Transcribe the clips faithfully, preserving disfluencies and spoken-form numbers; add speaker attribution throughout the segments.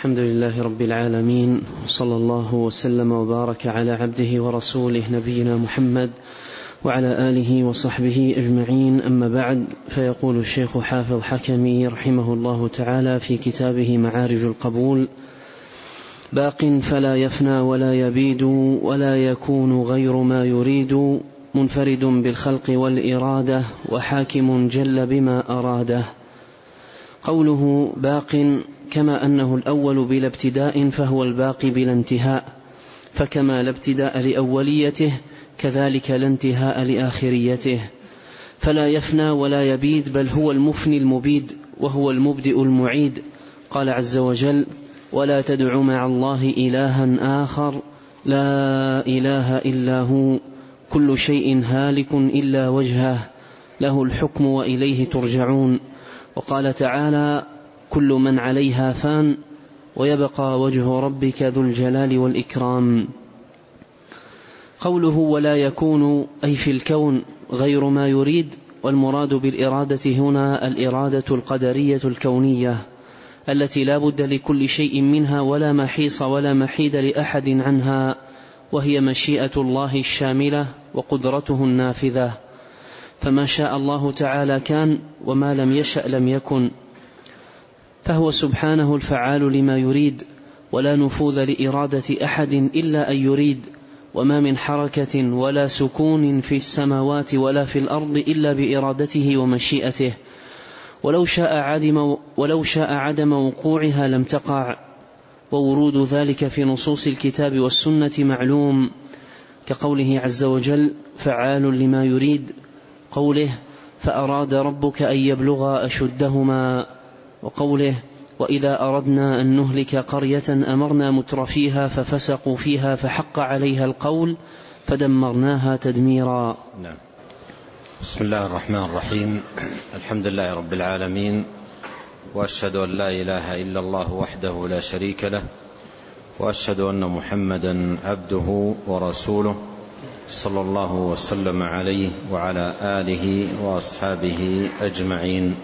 Speaker 1: الحمد لله رب العالمين، صلى الله وسلم وبارك على عبده ورسوله نبينا محمد وعلى آله وصحبه أجمعين. أما بعد، فيقول الشيخ حافظ حكمي رحمه الله تعالى في كتابه معارج القبول: باق فلا يفنى ولا يبيد ولا يكون غير ما يريد، منفرد بالخلق والإرادة وحاكم جل بما أراده. قوله باق كما أنه الأول بلا ابتداء فهو الباقي بلا انتهاء، فكما لا ابتداء لأوليته كذلك لا انتهاء لآخريته، فلا يفنى ولا يبيد بل هو المفني المبيد وهو المبدئ المعيد. قال عز وجل: ولا تدع مع الله إلها آخر لا إله إلا هو كل شيء هالك إلا وجهه له الحكم وإليه ترجعون. وقال تعالى: كل من عليها فان ويبقى وجه ربك ذو الجلال والإكرام. قوله ولا يكون أي في الكون غير ما يريد، والمراد بالإرادة هنا الإرادة القدرية الكونية التي لا بد لكل شيء منها ولا محيص ولا محيد لأحد عنها، وهي مشيئة الله الشاملة وقدرته النافذة، فما شاء الله تعالى كان وما لم يشأ لم يكن، فهو سبحانه الفعال لما يريد، ولا نفوذ لإرادة أحد إلا أن يريد، وما من حركة ولا سكون في السماوات ولا في الأرض إلا بإرادته ومشيئته، ولو شاء عدم, ولو شاء عدم وقوعها لم تقع، وورود ذلك في نصوص الكتاب والسنة معلوم، كقوله عز وجل: فعال لما يريد، قوله: فأراد ربك أن يبلغا أشدهما، وقوله: وإذا أردنا أن نهلك قرية أمرنا مترفيها ففسقوا فيها فحق عليها القول فدمرناها تدميرا.
Speaker 2: نعم. بسم الله الرحمن الرحيم. الحمد لله رب العالمين، وأشهد أن لا إله إلا الله وحده لا شريك له، وأشهد أن محمدا عبده ورسوله صلى الله وسلم عليه وعلى آله وأصحابه أجمعين.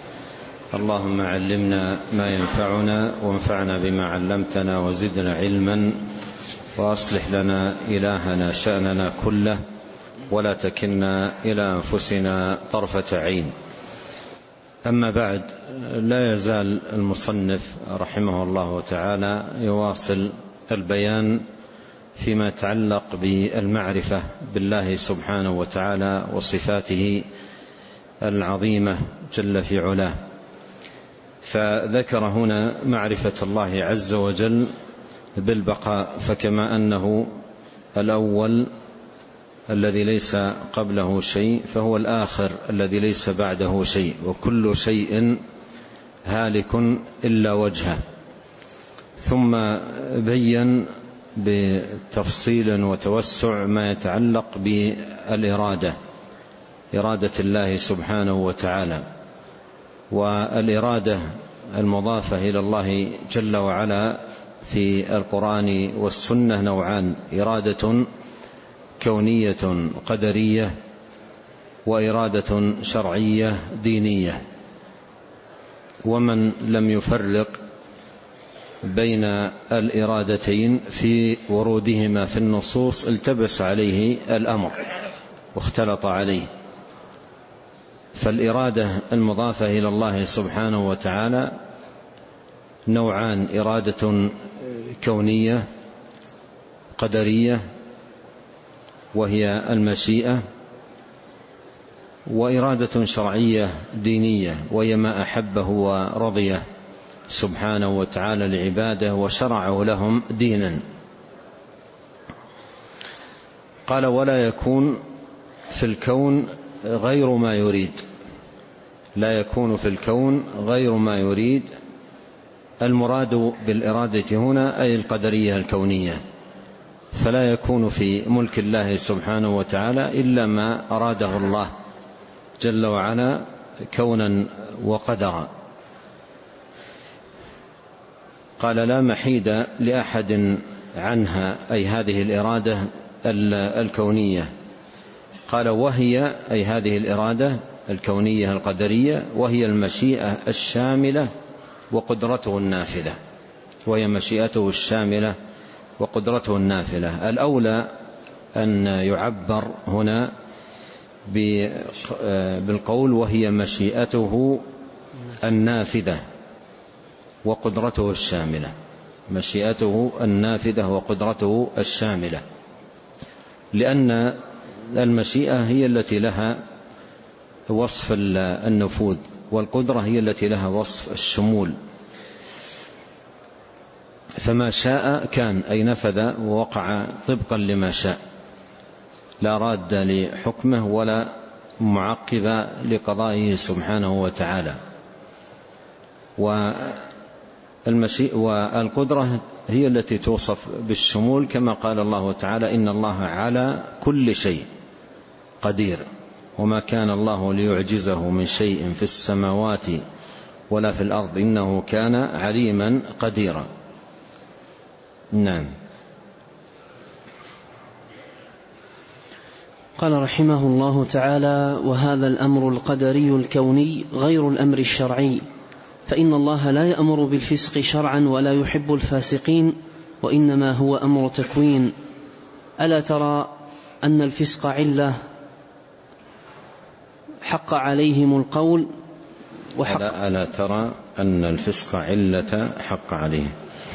Speaker 2: اللهم علمنا ما ينفعنا وانفعنا بما علمتنا وزدنا علما، وأصلح لنا إلهنا شأننا كله، ولا تكلنا إلى أنفسنا طرفة عين. أما بعد، لا يزال المصنف رحمه الله تعالى يواصل البيان فيما يتعلق بالمعرفة بالله سبحانه وتعالى وصفاته العظيمة جل في علاه، فذكر هنا معرفة الله عز وجل بالبقاء، فكما أنه الأول الذي ليس قبله شيء فهو الآخر الذي ليس بعده شيء، وكل شيء هالك إلا وجهه. ثم بين بتفصيل وتوسع ما يتعلق بالإرادة، إرادة الله سبحانه وتعالى، والإرادة المضافة إلى الله جل وعلا في القرآن والسنة نوعان: إرادة كونية قدرية، وإرادة شرعية دينية. ومن لم يفرق بين الإرادتين في ورودهما في النصوص التبس عليه الأمر واختلط عليه. فالإرادة المضافة إلى الله سبحانه وتعالى نوعان: إرادة كونية قدرية وهي المشيئة، وإرادة شرعية دينية وهي ما أحبه ورضيه سبحانه وتعالى لعباده وشرعه لهم دينا. قال: ولا يكون في الكون غير ما يريد. لا يكون في الكون غير ما يريد. المراد بالإرادة هنا أي القدرية الكونية، فلا يكون في ملك الله سبحانه وتعالى إلا ما أراده الله جل وعلا كونا وقدرا. قال: لا محيد لأحد عنها، أي هذه الإرادة الكونية. قال: وهي أي هذه الإرادة الكونية القدرية، وهي المشيئة الشاملة وقدرته النافذة. وهي مشيئته الشاملة وقدرته النافذة. الأولى أن يعبر هنا بالقول وهي مشيئته النافذة وقدرته الشاملة، مشيئته النافذة وقدرته الشاملة، لأن المشيئة هي التي لها وصف النفوذ، والقدرة هي التي لها وصف الشمول. فما شاء كان أي نفذ ووقع طبقا لما شاء، لا راد لحكمه ولا معقب لقضائه سبحانه وتعالى. والقدرة هي التي توصف بالشمول، كما قال الله تعالى: إن الله على كل شيء قدير، وما كان الله ليعجزه من شيء في السماوات ولا في الأرض إنه كان عليما قديرا. نعم.
Speaker 1: قال رحمه الله تعالى: وهذا الأمر القدري الكوني غير الأمر الشرعي، فإن الله لا يأمر بالفسق شرعا ولا يحب الفاسقين، وإنما هو أمر تكوين. ألا ترى أن الفسق علة حق عليهم القول وحق
Speaker 2: ألا, ألا ترى أن الفسق علة حق عليهم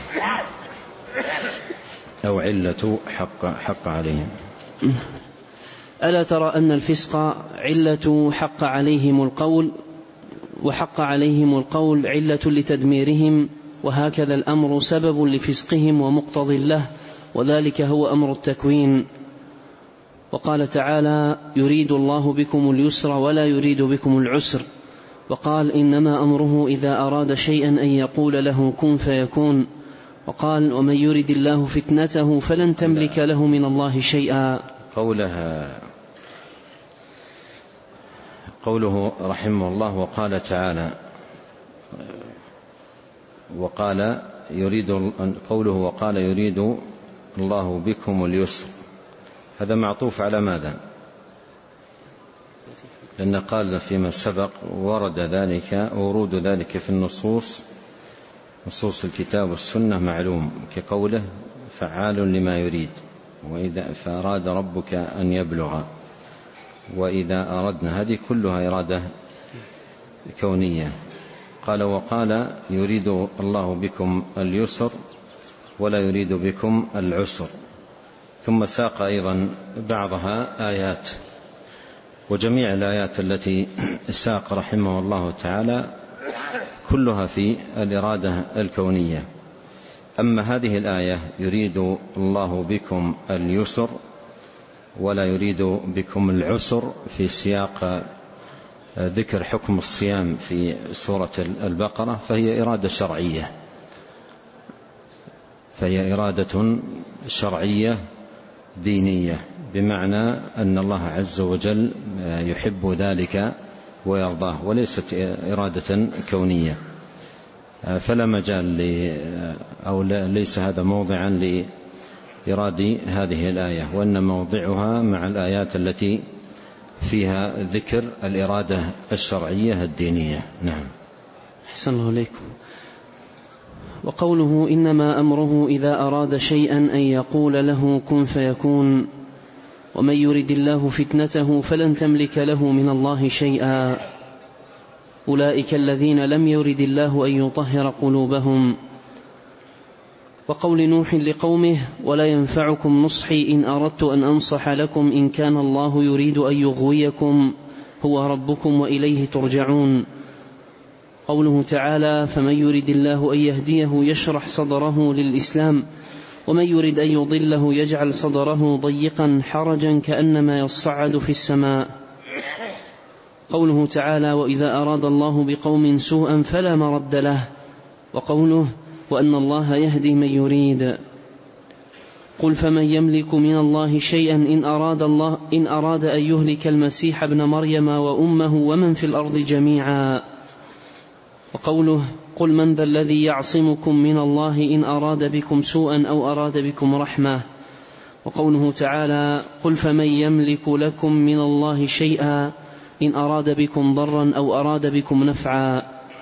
Speaker 2: أو علة حق, حق عليهم
Speaker 1: ألا ترى أن الفسق علة حق عليهم القول وحق عليهم القول علة لتدميرهم، وهكذا الأمر سبب لفسقهم ومقتض له، وذلك هو أمر التكوين. وقال تعالى: يريد الله بكم اليسر ولا يريد بكم العسر. وقال: إنما أمره إذا أراد شيئا أن يقول له كن فيكون. وقال: ومن يريد الله فتنته فلن تملك له من الله شيئا.
Speaker 2: قولها قوله رحمه الله: وقال تعالى وقال يريد قوله وقال يريد الله بكم اليسر، هذا معطوف على ماذا؟ لأن قال فيما سبق ورد ذلك ورود ذلك في النصوص، نصوص الكتاب والسنة معلوم، كقوله فعال لما يريد، وإذا فأراد ربك أن يبلغ، وإذا أردنا، هذه كلها إرادة كونية. قال وقال يريد الله بكم اليسر ولا يريد بكم العسر، ثم ساق أيضا بعضها آيات، وجميع الآيات التي ساق رحمه الله تعالى كلها في الإرادة الكونية. أما هذه الآية يريد الله بكم اليسر ولا يريد بكم العسر في سياق ذكر حكم الصيام في سورة البقرة، فهي إرادة شرعية فهي إرادة شرعية دينية، بمعنى أن الله عز وجل يحب ذلك ويرضاه، وليست إرادة كونية. فلا مجال أو ليس هذا موضعا لإراد هذه الآية، وأن موضعها مع الآيات التي فيها ذكر الإرادة الشرعية الدينية. نعم.
Speaker 1: أحسن الله عليكم. وقوله إنما أمره إذا أراد شيئا أن يقول له كن فيكون، ومن يرد الله فتنته فلن تملك له من الله شيئا، أولئك الذين لم يرد الله أن يطهر قلوبهم. وقول نوح لقومه ولا ينفعكم نصحي إن أردت أن أنصح لكم إن كان الله يريد أن يغويكم هو ربكم وإليه ترجعون. قوله تعالى فمن يرد الله أن يهديه يشرح صدره للإسلام ومن يرد أن يضله يجعل صدره ضيقا حرجا كأنما يصعد في السماء. قوله تعالى وإذا أراد الله بقوم سوءا فلا مرد له. وقوله وأن الله يهدي من يريد. قل فمن يملك من الله شيئا إن أراد, الله إن أراد أن يهلك المسيح ابن مريم وأمه ومن في الأرض جميعا. وقوله قل من ذا الذي يعصمكم من الله إن أراد بكم سوءا أو أراد بكم رحمة. وقوله تعالى قل فمن يملك لكم من الله شيئا إن أراد بكم ضرا أو أراد بكم نفعا.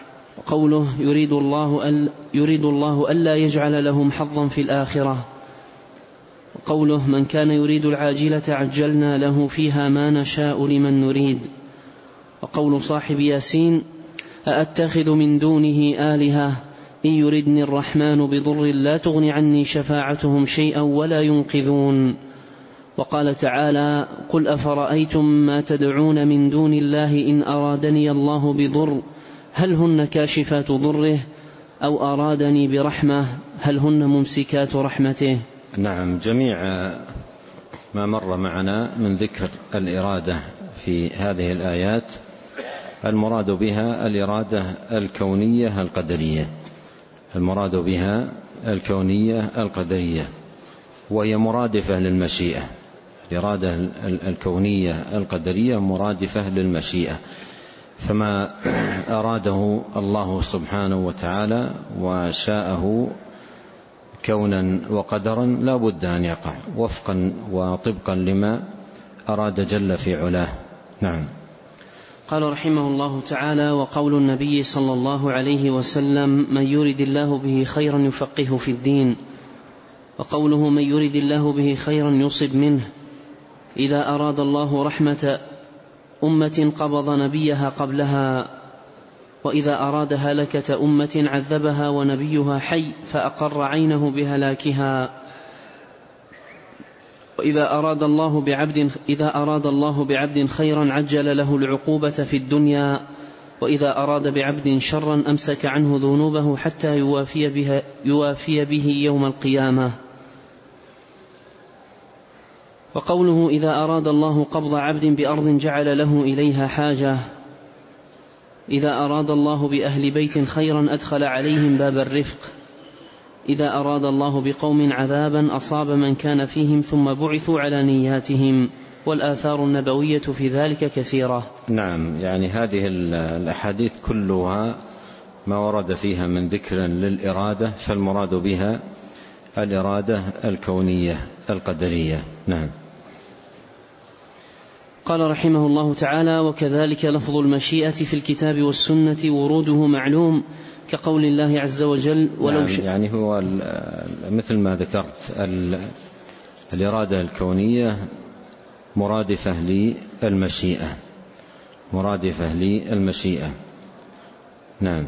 Speaker 1: قوله يريد الله أل يريد الله ألا يجعل لهم حظا في الآخرة. قوله من كان يريد العاجلة عجلنا له فيها ما نشاء لمن نريد. وقول صاحب ياسين أأتخذ من دونه آلهة إن يردني الرحمن بضر لا تغن عني شفاعتهم شيئا ولا ينقذون. وقال تعالى قل أفرأيتم ما تدعون من دون الله إن أرادني الله بضر هل هن كاشفات ضره أو أرادني برحمة هل هن ممسكات رحمته.
Speaker 2: نعم، جميع ما مر معنا من ذكر الإرادة في هذه الآيات المراد بها الإرادة الكونية القدرية، المراد بها الكونية القدرية، وهي مرادفة للمشيئة. الإرادة الكونية القدرية مرادفة للمشيئة، فما أراده الله سبحانه وتعالى وشاءه كونا وقدرا لا بد أن يقع وفقا وطبقا لما أراد جل في علاه. نعم.
Speaker 1: قال رحمه الله تعالى وقول النبي صلى الله عليه وسلم من يرد الله به خيرا يفقهه في الدين. وقوله من يرد الله به خيرا يصب منه. إذا أراد الله رحمة أمة قبض نبيها قبلها، وإذا أراد هلكة أمة عذبها ونبيها حي فأقر عينه بهلاكها. وإذا أراد الله بعبد إذا أراد الله بعبد خيرا عجل له العقوبة في الدنيا، وإذا أراد بعبد شرا أمسك عنه ذنوبه حتى يوافي, بها يوافي به يوم القيامة. وقوله إذا أراد الله قبض عبد بأرض جعل له إليها حاجة. إذا أراد الله بأهل بيت خيرا أدخل عليهم باب الرفق. إذا أراد الله بقوم عذابا أصاب من كان فيهم ثم بعثوا على نياتهم. والآثار النبوية في ذلك كثيرة.
Speaker 2: نعم، يعني هذه الأحاديث كلها ما ورد فيها من ذكر للإرادة فالمراد بها الإرادة الكونية القدرية. نعم.
Speaker 1: قال رحمه الله تعالى وكذلك لفظ المشيئة في الكتاب والسنة وروده معلوم كقول الله عز وجل ولو
Speaker 2: نعم، يعني هو مثل ما ذكرت الإرادة الكونية مرادفة للمشيئة مرادفة للمشيئة. نعم.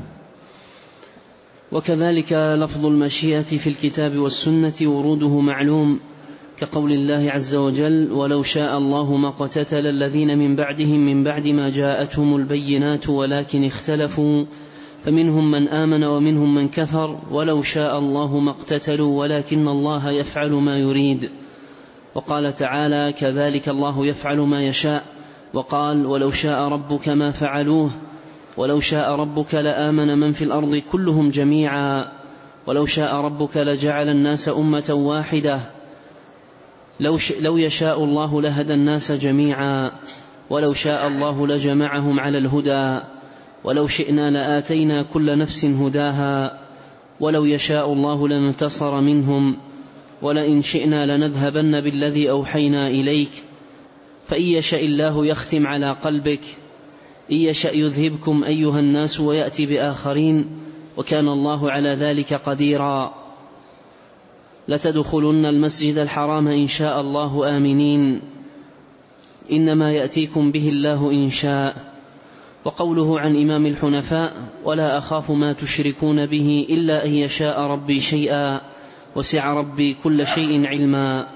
Speaker 1: وكذلك لفظ المشيئة في الكتاب والسنة وروده معلوم كقول الله عز وجل ولو شاء الله ما قتتل الذين من بعدهم من بعد ما جاءتهم البينات ولكن اختلفوا فمنهم من آمن ومنهم من كفر ولو شاء الله ما اقتتلوا ولكن الله يفعل ما يريد. وقال تعالى كذلك الله يفعل ما يشاء. وقال ولو شاء ربك ما فعلوه ولو شاء ربك لآمن من في الأرض كلهم جميعا ولو شاء ربك لجعل الناس أمة واحدة لو, ش... لو يشاء الله لهدى الناس جميعا ولو شاء الله لجمعهم على الهدى ولو شئنا لآتينا كل نفس هداها ولو يشاء الله لانتصر منهم ولئن شئنا لنذهبن بالذي أوحينا إليك فإن يشاء الله يختم على قلبك إن يشاء يذهبكم أيها الناس ويأتي بآخرين وكان الله على ذلك قديرا. لتدخلن المسجد الحرام إن شاء الله آمنين إنما يأتيكم به الله إن شاء. وقوله عن إمام الحنفاء ولا أخاف ما تشركون به إلا أن يشاء ربي شيئا وسع ربي كل شيء علما.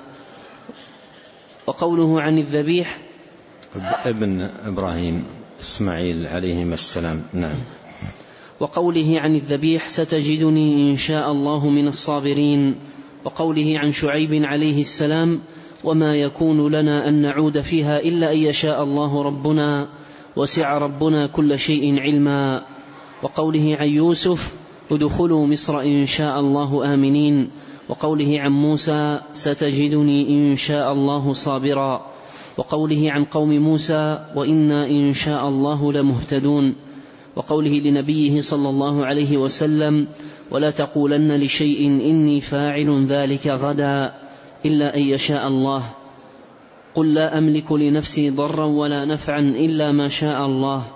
Speaker 1: وقوله عن الذبيح
Speaker 2: ابن إبراهيم إسماعيل عليهما السلام. نعم.
Speaker 1: وقوله عن الذبيح ستجدني إن شاء الله من الصابرين. وقوله عن شعيب عليه السلام وما يكون لنا أن نعود فيها إلا أن يشاء الله ربنا وسع ربنا كل شيء علما. وقوله عن يوسف ادخلوا مصر إن شاء الله آمنين. وقوله عن موسى ستجدني إن شاء الله صابرا. وقوله عن قوم موسى وإنا إن شاء الله لمهتدون. وقوله لنبيه صلى الله عليه وسلم ولا تقولن لشيء إني فاعل ذلك غدا إلا أن يشاء الله قل لا أملك لنفسي ضرا ولا نفعا إلا ما شاء الله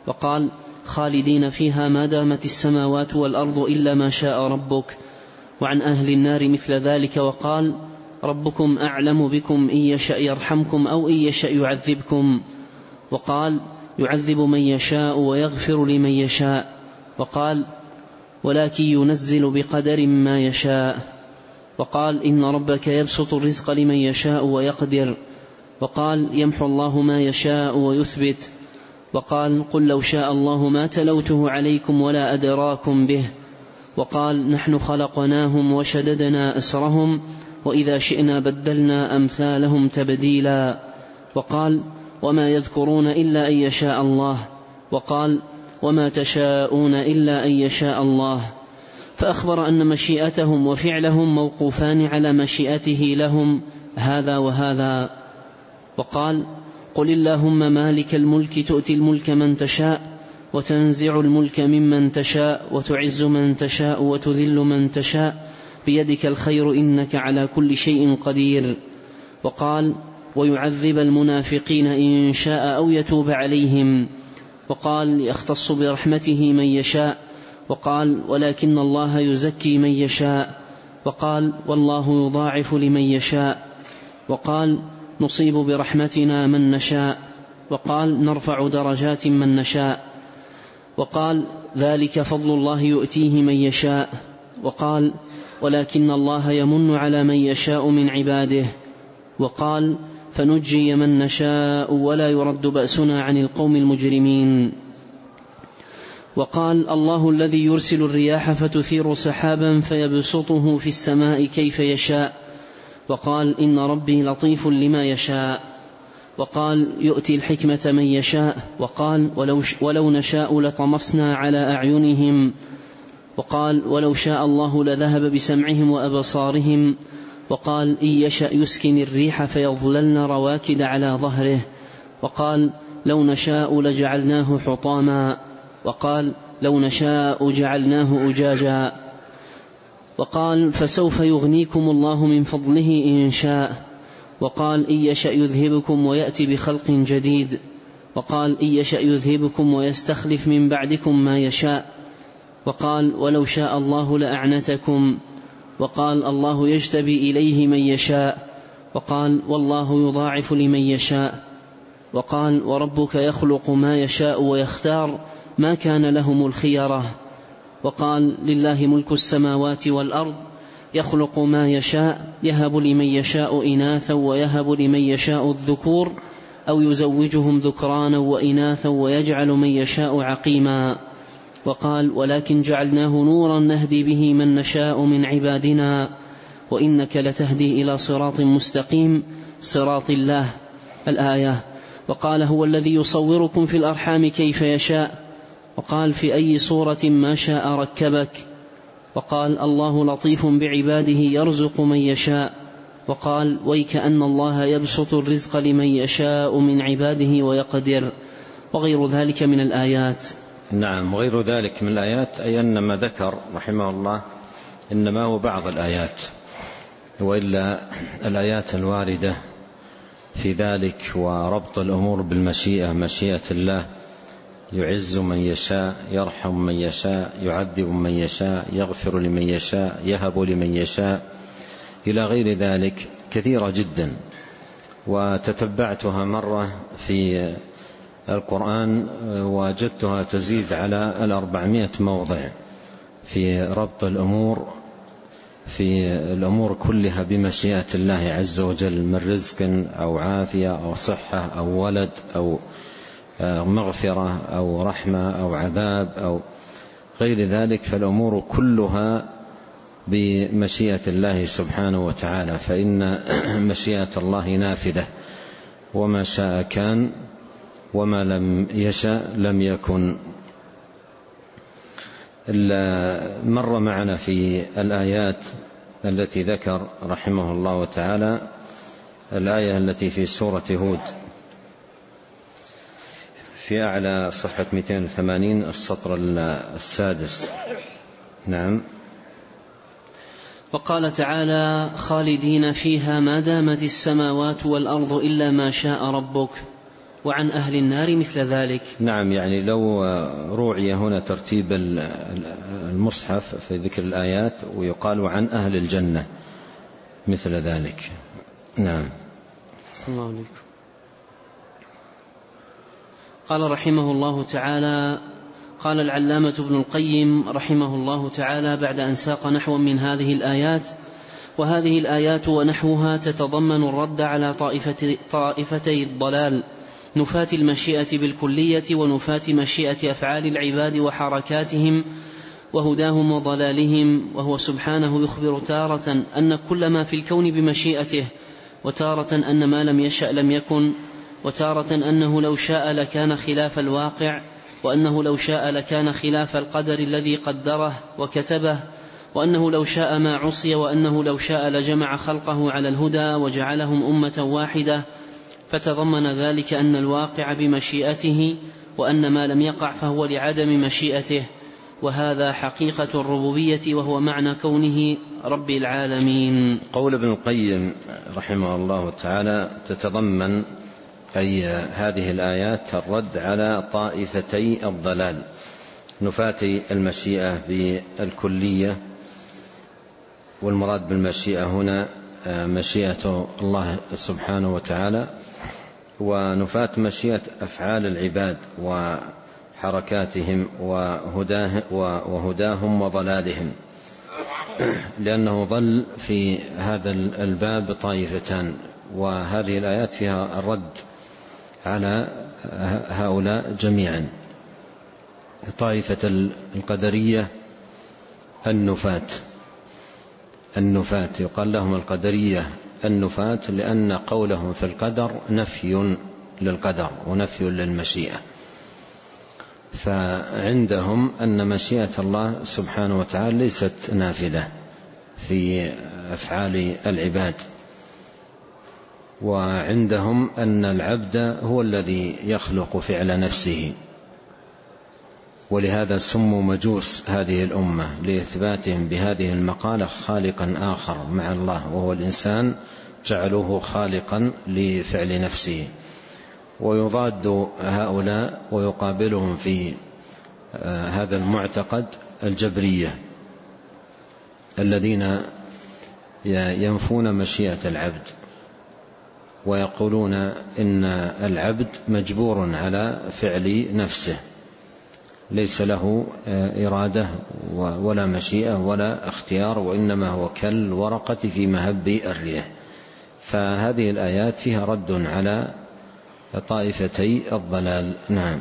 Speaker 1: وقال خالدين فيها ما دامت السماوات والأرض إلا ما شاء ربك. وعن أهل النار مثل ذلك وقال ربكم أعلم بكم إن يشأ يرحمكم أو إن يشأ يعذبكم. وقال يعذب من يشاء ويغفر لمن يشاء. وقال ولكن ينزل بقدر ما يشاء. وقال إن ربك يبسط الرزق لمن يشاء ويقدر. وقال يمحو الله ما يشاء ويثبت. وقال قل لو شاء الله ما تلوته عليكم ولا أدراكم به. وقال نحن خلقناهم وشددنا أسرهم وإذا شئنا بدلنا أمثالهم تبديلا. وقال وما يذكرون إلا أن يشاء الله. وقال وما تشاءون إلا أن يشاء الله. فأخبر أن مشيئتهم وفعلهم موقوفان على مشيئته لهم هذا وهذا. وقال قل اللهم مالك الملك تؤتي الملك من تشاء وتنزع الملك ممن تشاء وتعز من تشاء وتذل من تشاء بيدك الخير إنك على كل شيء قدير. وقال ويعذب المنافقين إن شاء أو يتوب عليهم. وقال يختص برحمته من يشاء. وقال ولكن الله يزكي من يشاء. وقال والله يضاعف لمن يشاء. وقال نصيب برحمتنا من نشاء. وقال نرفع درجات من نشاء. وقال ذلك فضل الله يؤتيه من يشاء. وقال ولكن الله يمن على من يشاء من عباده. وقال فنجي من نشاء ولا يرد بأسنا عن القوم المجرمين. وقال الله الذي يرسل الرياح فتثير سحابا فيبسطه في السماء كيف يشاء. وقال إن ربي لطيف لما يشاء. وقال يؤتي الحكمة من يشاء. وقال ولو, ولو نشاء لطمسنا على أعينهم. وقال ولو شاء الله لذهب بسمعهم وأبصارهم. وقال إن يشأ يسكن الريح فيظللن رواكد على ظهره. وقال لو نشاء لجعلناه حطاما. وقال لو نشاء جعلناه أجاجا. وقال فسوف يغنيكم الله من فضله إن شاء. وقال إن يشأ يذهبكم ويأتي بخلق جديد. وقال إن يشأ يذهبكم ويستخلف من بعدكم ما يشاء. وقال ولو شاء الله لأعنتكم. وقال الله يجتبي إليه من يشاء. وقال والله يضاعف لمن يشاء. وقال وربك يخلق ما يشاء ويختار ما كان لهم الخيرة. وقال لله ملك السماوات والأرض يخلق ما يشاء يهب لمن يشاء إناثا ويهب لمن يشاء الذكور أو يزوجهم ذكرانا وإناثا ويجعل من يشاء عقيما. وقال ولكن جعلناه نورا نهدي به من نشاء من عبادنا وإنك لتهدي إلى صراط مستقيم صراط الله الآية. وقال هو الذي يصوركم في الأرحام كيف يشاء. وقال في أي صورة ما شاء ركبك. وقال الله لطيف بعباده يرزق من يشاء. وقال ويكأن الله يبسط الرزق لمن يشاء من عباده ويقدر. وغير ذلك من الآيات.
Speaker 2: نعم وغير ذلك من الآيات أي أن ما ذكر رحمه الله إنما هو بعض الآيات، وإلا الآيات الواردة في ذلك وربط الأمور بالمشيئة، مشيئة الله يعز من يشاء يرحم من يشاء يعذب من يشاء يغفر لمن يشاء يهب لمن يشاء إلى غير ذلك كثيرة جدا، وتتبعتها مرة في القرآن وجدتها تزيد على الأربعمائة موضع في ربط الأمور في الأمور كلها بمشيئة الله عز وجل من رزق أو عافية أو صحة أو ولد أو مغفرة أو رحمة أو عذاب أو غير ذلك، فالأمور كلها بمشيئة الله سبحانه وتعالى، فإن مشيئة الله نافذة، وما شاء كان وما لم يشاء لم يكن. مر معنا في الآيات التي ذكر رحمه الله تعالى الآية التي في سورة هود في أعلى صفحة مئتين وثمانين السطر السادس. نعم.
Speaker 1: وقال تعالى خالدين فيها ما دامت السماوات والأرض إلا ما شاء ربك. وعن أهل النار مثل ذلك.
Speaker 2: نعم، يعني لو روعي هنا ترتيب المصحف في ذكر الآيات ويقال عن أهل الجنة مثل ذلك. نعم.
Speaker 1: صلى الله عليكم. قال رحمه الله تعالى: قال العلامة ابن القيم رحمه الله تعالى بعد أن ساق نحو من هذه الآيات: وهذه الآيات ونحوها تتضمن الرد على طائفة طائفتي الضلال، نفاة المشيئة بالكلية ونفاة مشيئة أفعال العباد وحركاتهم وهداهم وضلالهم. وهو سبحانه يخبر تارة أن كل ما في الكون بمشيئته، وتارة أن ما لم يشأ لم يكن، وتارة أنه لو شاء لكان خلاف الواقع، وأنه لو شاء لكان خلاف القدر الذي قدره وكتبه، وأنه لو شاء ما عصي، وأنه لو شاء لجمع خلقه على الهدى وجعلهم أمة واحدة. فتضمن ذلك أن الواقع بمشيئته، وأن ما لم يقع فهو لعدم مشيئته، وهذا حقيقة الربوبية، وهو معنى كونه رب العالمين.
Speaker 2: قول ابن القيم رحمه الله تعالى تتضمن أي هذه الآيات الرد على طائفتي الضلال، نفاة المشيئة بالكلية، والمراد بالمشيئة هنا مشيئة الله سبحانه وتعالى، ونفاة مشيئة أفعال العباد وحركاتهم وهداهم وضلالهم، لأنه ضل في هذا الباب طائفتان، وهذه الآيات فيها الرد على هؤلاء جميعا. طائفة القدرية النفاة النفاة يقال لهم القدرية النفاة، لأن قولهم في القدر نفي للقدر ونفي للمشيئة. فعندهم أن مشيئة الله سبحانه وتعالى ليست نافذة في أفعال العباد، وعندهم أن العبد هو الذي يخلق فعل نفسه، ولهذا سموا مجوس هذه الأمة لإثباتهم بهذه المقالة خالقا آخر مع الله، وهو الإنسان جعلوه خالقا لفعل نفسه. ويضاد هؤلاء ويقابلهم في هذا المعتقد الجبرية الذين ينفون مشيئة العبد، ويقولون إن العبد مجبور على فعل نفسه، ليس له إرادة ولا مشيئة ولا اختيار، وإنما هو كالورقة في مهب الريح. فهذه الآيات فيها رد على طائفتي الضلال. نعم.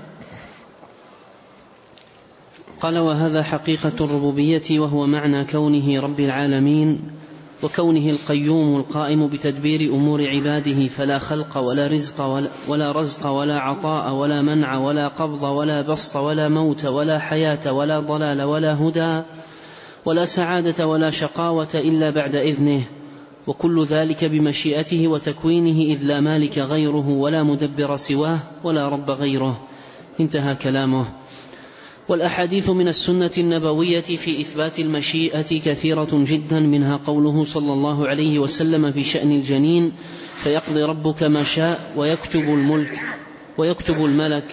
Speaker 1: قال: وهذا حقيقة الربوبية، وهو معنى كونه رب العالمين، وكونه القيوم القائم بتدبير أمور عباده، فلا خلق ولا رزق ولا, ولا رزق ولا عطاء ولا منع ولا قبض ولا بسط ولا موت ولا حياة ولا ضلال ولا هدى ولا سعادة ولا شقاوة إلا بعد إذنه، وكل ذلك بمشيئته وتكوينه، إذ لا مالك غيره ولا مدبر سواه ولا رب غيره. انتهى كلامه. والأحاديث من السنة النبوية في إثبات المشيئة كثيرة جدا، منها قوله صلى الله عليه وسلم في شأن الجنين: فيقضي ربك ما شاء ويكتب الملك ويكتب الملك.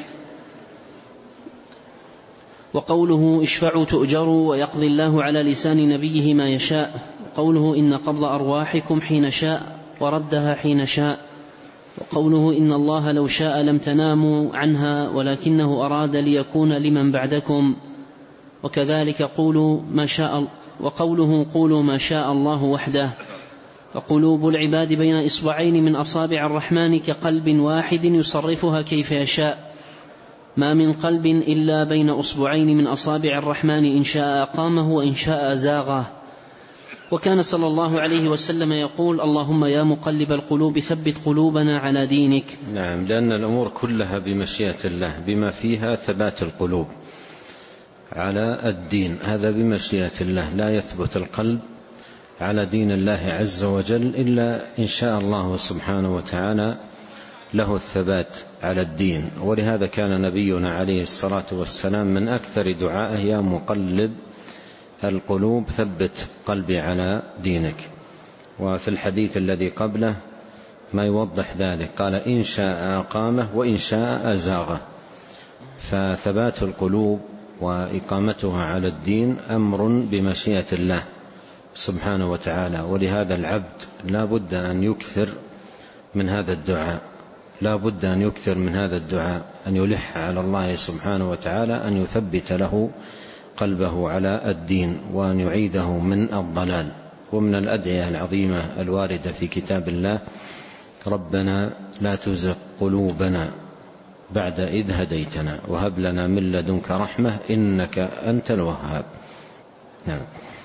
Speaker 1: وقوله: اشفعوا تؤجروا، ويقضي الله على لسان نبيه ما يشاء. وقوله: إن قبض أرواحكم حين شاء وردها حين شاء. وقوله: إن الله لو شاء لم تناموا عنها ولكنه أراد ليكون لمن بعدكم. وكذلك قولوا ما شاء وقوله: قولوا ما شاء الله وحده. وقلوب العباد بين إصبعين من أصابع الرحمن كقلب واحد يصرفها كيف يشاء، ما من قلب إلا بين أصبعين من أصابع الرحمن، إن شاء أقامه وإن شاء أزاغه. وكان صلى الله عليه وسلم يقول: اللهم يا مقلب القلوب ثبت قلوبنا على دينك.
Speaker 2: نعم، لأن الأمور كلها بمشيئة الله، بما فيها ثبات القلوب على الدين، هذا بمشيئة الله. لا يثبت القلب على دين الله عز وجل إلا إن شاء الله سبحانه وتعالى له الثبات على الدين. ولهذا كان نبينا عليه الصلاة والسلام من أكثر دعائه: يا مقلب القلوب ثبت قلبي على دينك. وفي الحديث الذي قبله: ما يوضح ذلك، قال إن شاء أقامه وإن شاء أزاغه. فثبات القلوب وإقامتها على الدين أمر بمشيئة الله سبحانه وتعالى، ولهذا العبد لا بد أن يكثر من هذا الدعاء، لا بد أن يكثر من هذا الدعاء، أن يلح على الله سبحانه وتعالى أن يثبت له قلبه على الدين وأن يعيده من الضلال. ومن الأدعية العظيمة الواردة في كتاب الله: ربنا لا تزغ قلوبنا بعد إذ هديتنا وهب لنا من لدنك رحمة إنك أنت الوهاب. نعم.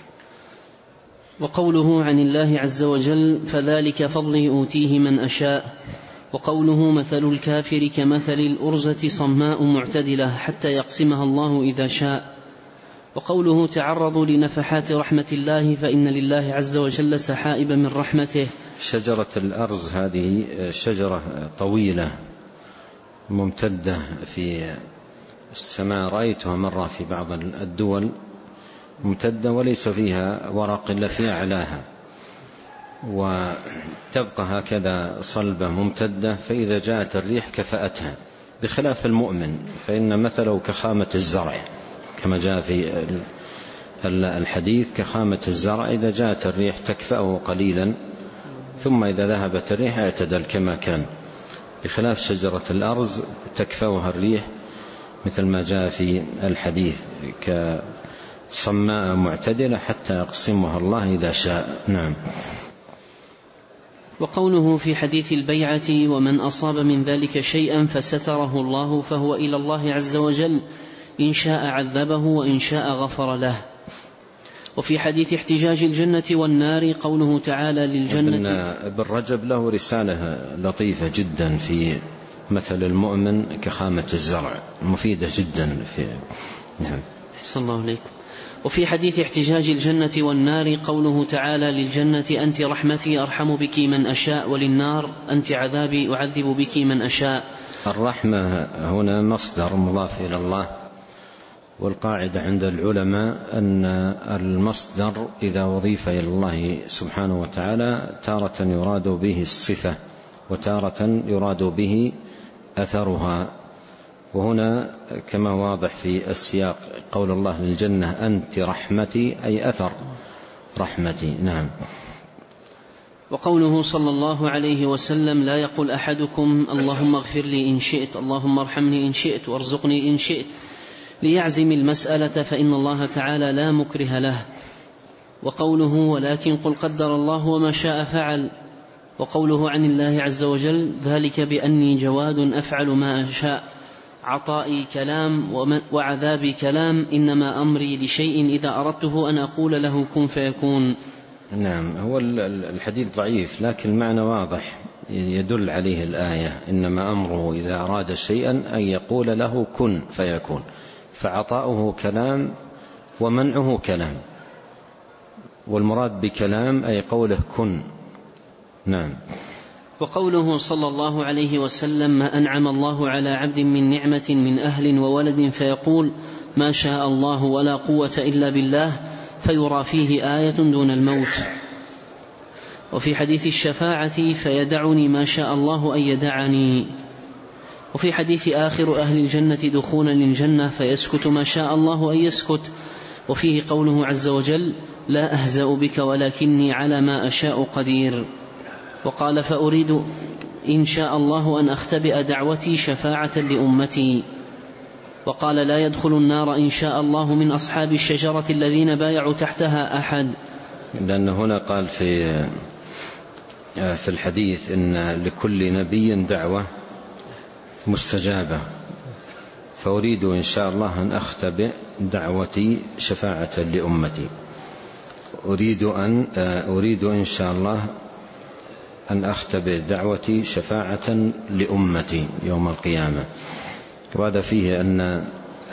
Speaker 1: وقوله عن الله عز وجل: فذلك فضلي أوتيه من أشاء. وقوله: مثل الكافر كمثل الأرزة صماء معتدلة حتى يقسمها الله إذا شاء. وقوله: تعرضوا لنفحات رحمة الله فإن لله عز وجل سحائب من رحمته.
Speaker 2: شجرة الأرز هذه شجرة طويلة ممتدة في السماء، رأيتها مرة في بعض الدول ممتدة وليس فيها ورق إلا في أعلاها، وتبقى هكذا صلبة ممتدة، فإذا جاءت الريح كفأتها، بخلاف المؤمن فإن مثله كخامة الزرع كما جاء في الحديث: كخامة الزرع إذا جاءت الريح تكفأه قليلا ثم إذا ذهبت الريح اعتدل كما كان، بخلاف شجرة الأرز تكفأها الريح مثل ما جاء في الحديث كصماء معتدلة حتى يقسمها الله إذا شاء. نعم.
Speaker 1: وقوله في حديث البيعة: ومن أصاب من ذلك شيئا فستره الله فهو إلى الله عز وجل، إن شاء عذبه وإن شاء غفر له. وفي حديث احتجاج الجنة والنار قوله تعالى للجنة.
Speaker 2: ابن رجب له رسالة لطيفة جدا في مثل المؤمن كخامة الزرع، مفيدة جدا في. نعم.
Speaker 1: أحسن الله عليكم. وفي حديث احتجاج الجنة والنار قوله تعالى للجنة: أنت رحمتي أرحم بك من أشاء، وللنار: أنت عذابي أعذب بك من أشاء.
Speaker 2: الرحمة هنا مصدر مضاف إلى الله، والقاعدة عند العلماء أن المصدر إذا أضيف إلى الله سبحانه وتعالى تارة يراد به الصفة وتارة يراد به أثرها. وهنا كما واضح في السياق قول الله للجنة: أنت رحمتي، أي أثر رحمتي. نعم.
Speaker 1: وقوله صلى الله عليه وسلم: لا يقول أحدكم اللهم اغفر لي إن شئت، اللهم ارحمني إن شئت، وارزقني إن شئت، ليعزم المسألة، فإن الله تعالى لا مكره له. وقوله: ولكن قل قدر الله وما شاء فعل. وقوله عن الله عز وجل: ذلك بأني جواد أفعل ما أشاء، عطائي كلام وعذابي كلام، إنما أمري لشيء إذا أردته أن أقول له كن فيكون.
Speaker 2: نعم. هو الحديث ضعيف لكن المعنى واضح يدل عليه الآية: إنما أمره إذا أراد شيئا أن يقول له كن فيكون، فعطاؤه كلام ومنعه كلام، والمراد بكلام أي قوله كن. نعم.
Speaker 1: وقوله صلى الله عليه وسلم: ما أنعم الله على عبد من نعمة من أهل وولد فيقول ما شاء الله ولا قوة إلا بالله، فيرى فيه آية دون الموت. وفي حديث الشفاعة: فيدعني ما شاء الله أن يدعني. وفي حديث آخر أهل الجنة دخولا للجنة: فيسكت ما شاء الله أن يسكت. وفيه قوله عز وجل: لا أهزأ بك ولكني على ما أشاء قدير. وقال: فأريد إن شاء الله أن أختبئ دعوتي شفاعة لأمتي. وقال: لا يدخل النار إن شاء الله من أصحاب الشجرة الذين بايعوا تحتها أحد.
Speaker 2: لأن هنا قال في في الحديث إن لكل نبي دعوة مستجابة، فأريد إن شاء الله أن أختبئ دعوتي شفاعة لأمتي. أريد أن أريد إن شاء الله أن أختبئ دعوتي شفاعة لأمتي يوم القيامة. وهذا فيه أن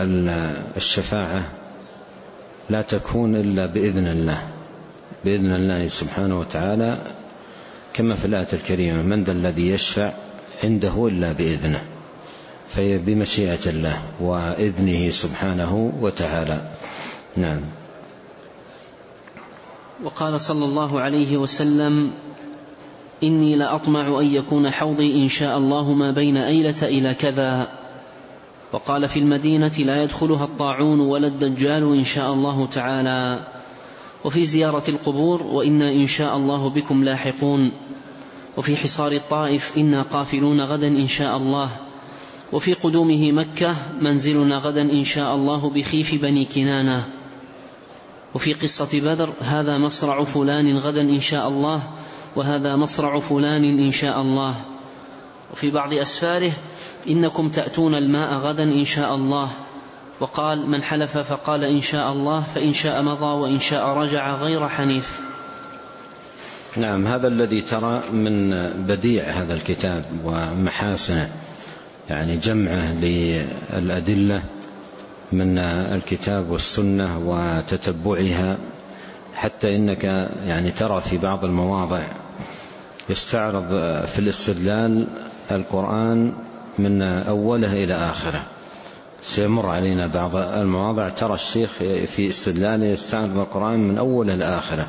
Speaker 2: الشفاعة لا تكون إلا بإذن الله، بإذن الله سبحانه وتعالى، كما في الآية الكريمة: من ذا الذي يشفع عنده إلا بإذنه، فهي بمشيئة الله وإذنه سبحانه وتعالى. نعم.
Speaker 1: وقال صلى الله عليه وسلم: إني لأطمع أن يكون حوضي إن شاء الله ما بين أيلة إلى كذا. وقال في المدينة لا يدخلها الطاعون ولا الدجال إن شاء الله تعالى. وفي زيارة القبور وإنا إن شاء الله بكم لاحقون. وفي حصار الطائف إنا قافلون غدا إن شاء الله. وفي قدومه مكة منزلنا غدا إن شاء الله بخيف بني كنانة. وفي قصة بدر هذا مصرع فلان غدا إن شاء الله وهذا مصرع فلان إن شاء الله. وفي بعض أسفاره إنكم تأتون الماء غدا إن شاء الله. وقال من حلف فقال إن شاء الله فإن شاء مضى وإن شاء رجع غير حنيف.
Speaker 2: نعم، هذا الذي ترى من بديع هذا الكتاب ومحاسنه، يعني جمعه للأدلة من الكتاب والسنة وتتبعها، حتى إنك يعني ترى في بعض المواضع يستعرض في الاستدلال القرآن من أوله إلى آخره. سيمر علينا بعض المواضع ترى الشيخ في استدلاله يستعرض القرآن من أوله إلى آخره،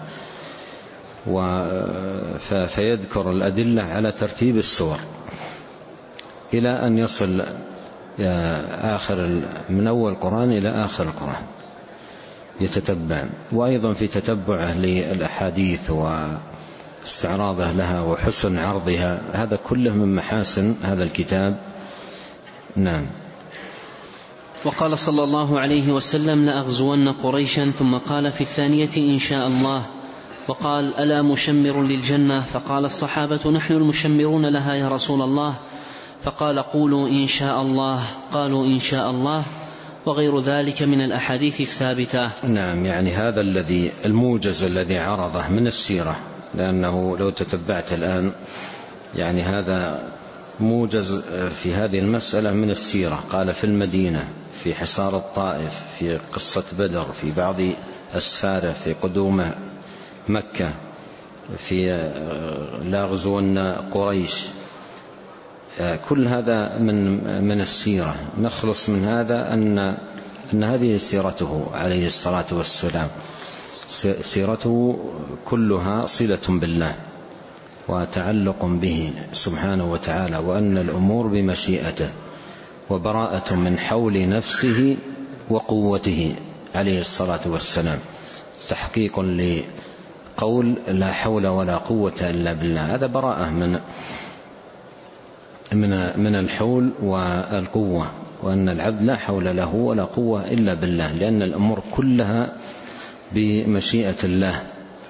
Speaker 2: فيذكر الأدلة على ترتيب السور إلى أن يصل آخر من أول القرآن إلى آخر القرآن يتتبع. وأيضا في تتبعه للأحاديث واستعراضه لها وحسن عرضها، هذا كله من محاسن هذا الكتاب. نعم.
Speaker 1: وقال صلى الله عليه وسلم لأغزون قريشا، ثم قال في الثانية إن شاء الله. وقال ألا مشمر للجنة؟ فقال الصحابة نحن المشمرون لها يا رسول الله. فقال قولوا إن شاء الله. قالوا إن شاء الله، وغير ذلك من الأحاديث الثابتة.
Speaker 2: نعم، يعني هذا الذي الموجز الذي عرضه من السيرة، لأنه لو تتبعت الآن يعني هذا موجز في هذه المسألة من السيرة. قال في المدينة، في حصار الطائف، في قصة بدر، في بعض أسفاره، في قدوم مكة، في لاغزون قريش، كل هذا من من السيرة. نخلص من هذا أن أن هذه سيرته عليه الصلاة والسلام، سيرته كلها صلة بالله وتعلق به سبحانه وتعالى، وأن الأمور بمشيئته، وبراءة من حول نفسه وقوته عليه الصلاة والسلام، تحقيق لقول لا حول ولا قوة إلا بالله. هذا براءة من من من الحول والقوة، وأن العبد لا حول له ولا قوة إلا بالله، لأن الأمور كلها بمشيئة الله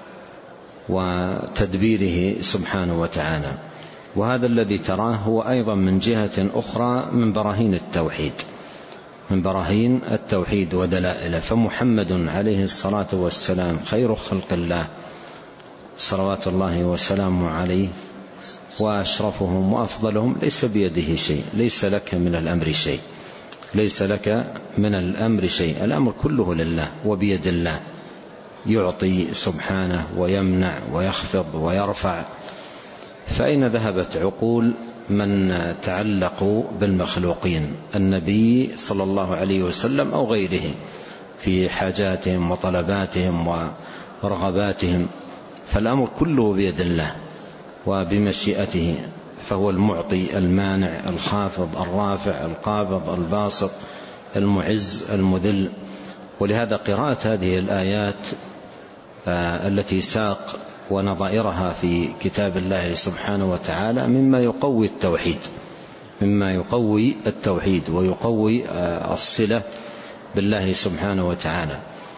Speaker 2: وتدبيره سبحانه وتعالى. وهذا الذي تراه هو أيضا من جهة أخرى من براهين التوحيد، من براهين التوحيد ودلائله. فمحمد عليه الصلاة والسلام خير خلق الله صلوات الله وسلامه عليه، وأشرفهم وأفضلهم، ليس بيده شيء، ليس لك من الأمر شيء، ليس لك من الأمر شيء، الأمر كله لله وبيد الله، يعطي سبحانه ويمنع ويخفض ويرفع. فأين ذهبت عقول من تعلقوا بالمخلوقين، النبي صلى الله عليه وسلم أو غيره، في حاجاتهم وطلباتهم ورغباتهم؟ فالأمر كله بيد الله وبمشيئته، فهو المعطي المانع الخافض الرافع القابض الباسط المعز المذل. ولهذا قراءة هذه الآيات التي ساق ونظائرها في كتاب الله سبحانه وتعالى مما يقوي التوحيد، مما يقوي التوحيد ويقوي الصلة بالله سبحانه وتعالى.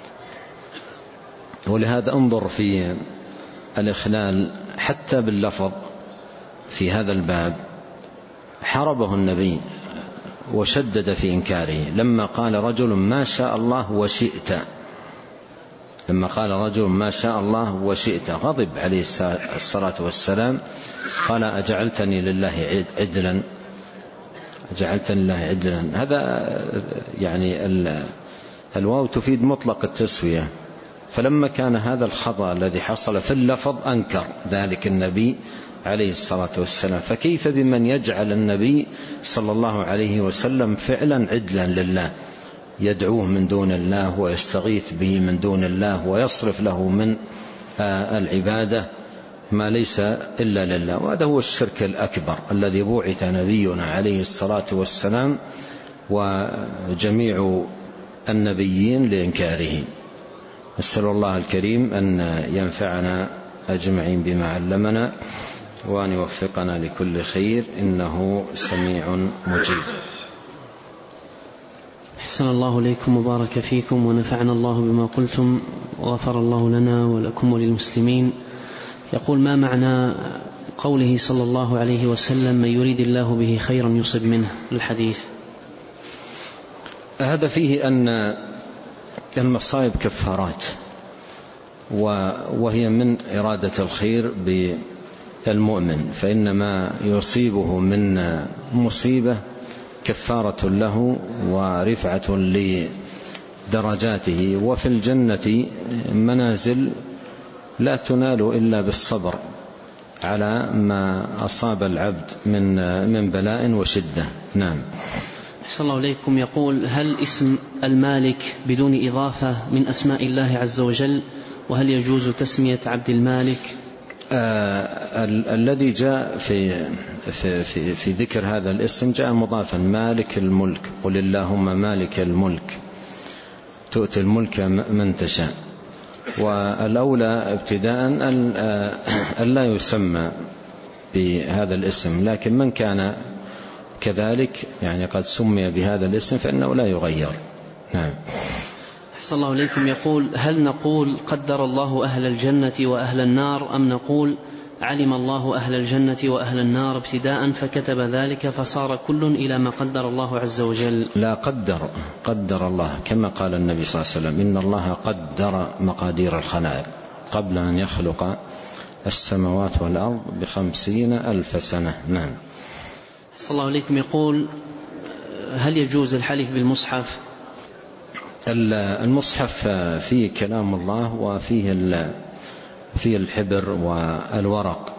Speaker 2: ولهذا انظر في الإخلال حتى باللفظ في هذا الباب، حاربه النبي وشدد في إنكاره لما قال رجل ما شاء الله وشئت، لما قال رجل ما شاء الله وشئت غضب عليه الصلاة والسلام، قال أجعلتني لله عدلا، أجعلتني لله عدلا. هذا يعني الواو تفيد مطلق التسوية. فلما كان هذا الخطأ الذي حصل في اللفظ أنكر ذلك النبي عليه الصلاة والسلام، فكيف بمن يجعل النبي صلى الله عليه وسلم فعلا عدلا لله، يدعوه من دون الله ويستغيث به من دون الله ويصرف له من العبادة ما ليس إلا لله، وهذا هو الشرك الأكبر الذي بعث نبينا عليه الصلاة والسلام وجميع النبيين لإنكاره. نسأل الله الكريم أن ينفعنا أجمعين بما علمنا وأن يوفقنا لكل خير، إنه سميع مجيب.
Speaker 1: أحسن الله إليكم وبارك فيكم ونفعنا الله بما قلتم وغفر الله لنا ولكم وللمسلمين. يقول: ما معنى قوله صلى الله عليه وسلم: من يريد الله به خيرا يصب منه، الحديث؟
Speaker 2: هذا فيه أن المصائب كفارات، وهي من إرادة الخير بالمؤمن، فإنما يصيبه من مصيبة كفارة له ورفعة لدرجاته، وفي الجنة منازل لا تنال إلا بالصبر على ما أصاب العبد من من بلاء وشدة. نعم.
Speaker 1: أحسن الله إليكم. يقول: هل اسم المالك بدون إضافة من أسماء الله عز وجل؟ وهل يجوز تسمية عبد المالك؟
Speaker 2: آه ال- الذي جاء في, في, في, في ذكر هذا الاسم جاء مضافا: مالك الملك، قل اللهم مالك الملك تؤتي الملك من تشاء. والأولى ابتداء أن لا يسمى بهذا الاسم، لكن من كان كذلك يعني قد سمي بهذا الاسم فإنه لا يغير. نعم.
Speaker 1: أحسن الله إليكم. يقول: هل نقول قدر الله أهل الجنة وأهل النار، أم نقول علم الله أهل الجنة وأهل النار ابتداء فكتب ذلك فصار كل إلى ما قدر الله عز وجل؟
Speaker 2: لا، قدر قدر الله كما قال النبي صلى الله عليه وسلم: إن الله قدر مقادير الخلائق قبل أن يخلق السماوات والأرض بخمسين ألف سنة. نعم.
Speaker 1: أحسن الله إليكم. يقول: هل يجوز الحلف بالمصحف؟
Speaker 2: المصحف فيه كلام الله وفيه فيه الحبر والورق،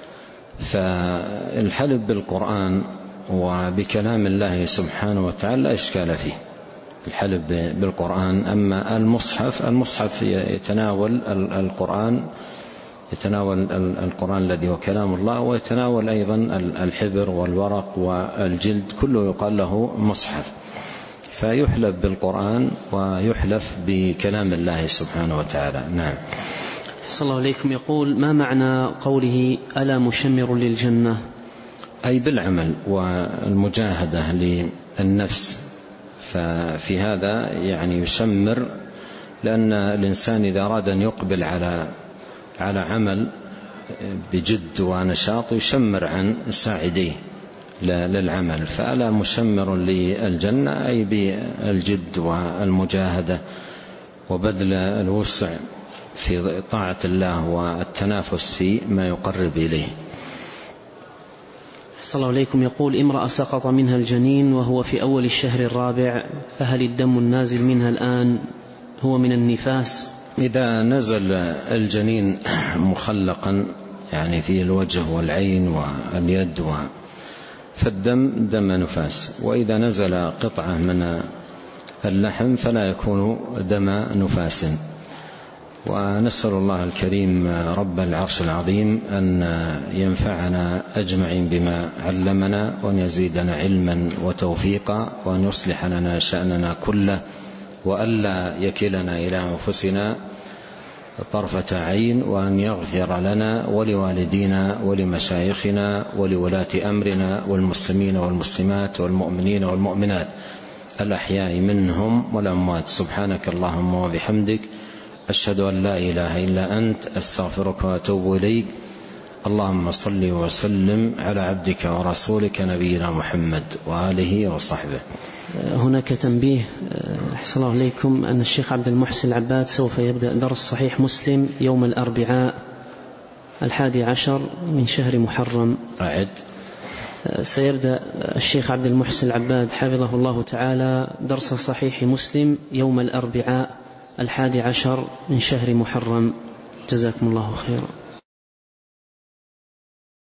Speaker 2: فالحلف بالقرآن وبكلام الله سبحانه وتعالى لا إشكال فيه، الحلف بالقرآن. أما المصحف المصحف يتناول القرآن يتناول القرآن الذي هو كلام الله، ويتناول أيضا الحبر والورق والجلد، كله يقال له مصحف. فيحلف بالقرآن ويحلف بكلام الله سبحانه وتعالى. نعم.
Speaker 1: أحسن الله إليكم. يقول: ما معنى قوله ألا مشمر للجنة؟
Speaker 2: أي بالعمل والمجاهدة للنفس، ففي هذا يعني يشمر، لأن الإنسان إذا أراد أن يقبل على على عمل بجد ونشاط يشمر عن ساعديه للعمل. فألا مشمر للجنة أي بالجد والمجاهدة وبذل الوسع في طاعة الله والتنافس في ما يقرب إليه.
Speaker 1: أحسن الله إليكم. يقول: امرأة سقط منها الجنين وهو في أول الشهر الرابع، فهل الدم النازل منها الآن هو من النفاس؟
Speaker 2: إذا نزل الجنين مخلقا يعني في الوجه والعين واليد و فالدم دم نفاس، وإذا نزل قطعة من اللحم فلا يكون دم نفاس. ونسأل الله الكريم رب العرش العظيم أن ينفعنا أجمعين بما علمنا، وأن يزيدنا علما وتوفيقا، وأن يصلح لنا شأننا كله، وألا يكلنا إلى أنفسنا طرفة عين، وأن يغفر لنا ولوالدينا ولمشايخنا ولولاة أمرنا والمسلمين والمسلمات والمؤمنين والمؤمنات الأحياء منهم والأموات. سبحانك اللهم وبحمدك، أشهد أن لا إله إلا أنت، أستغفرك وأتوب إليك. اللهم صل وسلم على عبدك ورسولك نبينا محمد وآله وصحبه.
Speaker 1: هناك تنبيه أحسن الله إليكم أن الشيخ عبد المحسن العباد سوف يبدأ درس صحيح مسلم يوم الأربعاء الحادي عشر من شهر محرم.
Speaker 2: أعد.
Speaker 1: سيبدأ الشيخ عبد المحسن العباد حفظه الله تعالى درس صحيح مسلم يوم الأربعاء الحادي عشر من شهر محرم. جزاكم الله خيرا.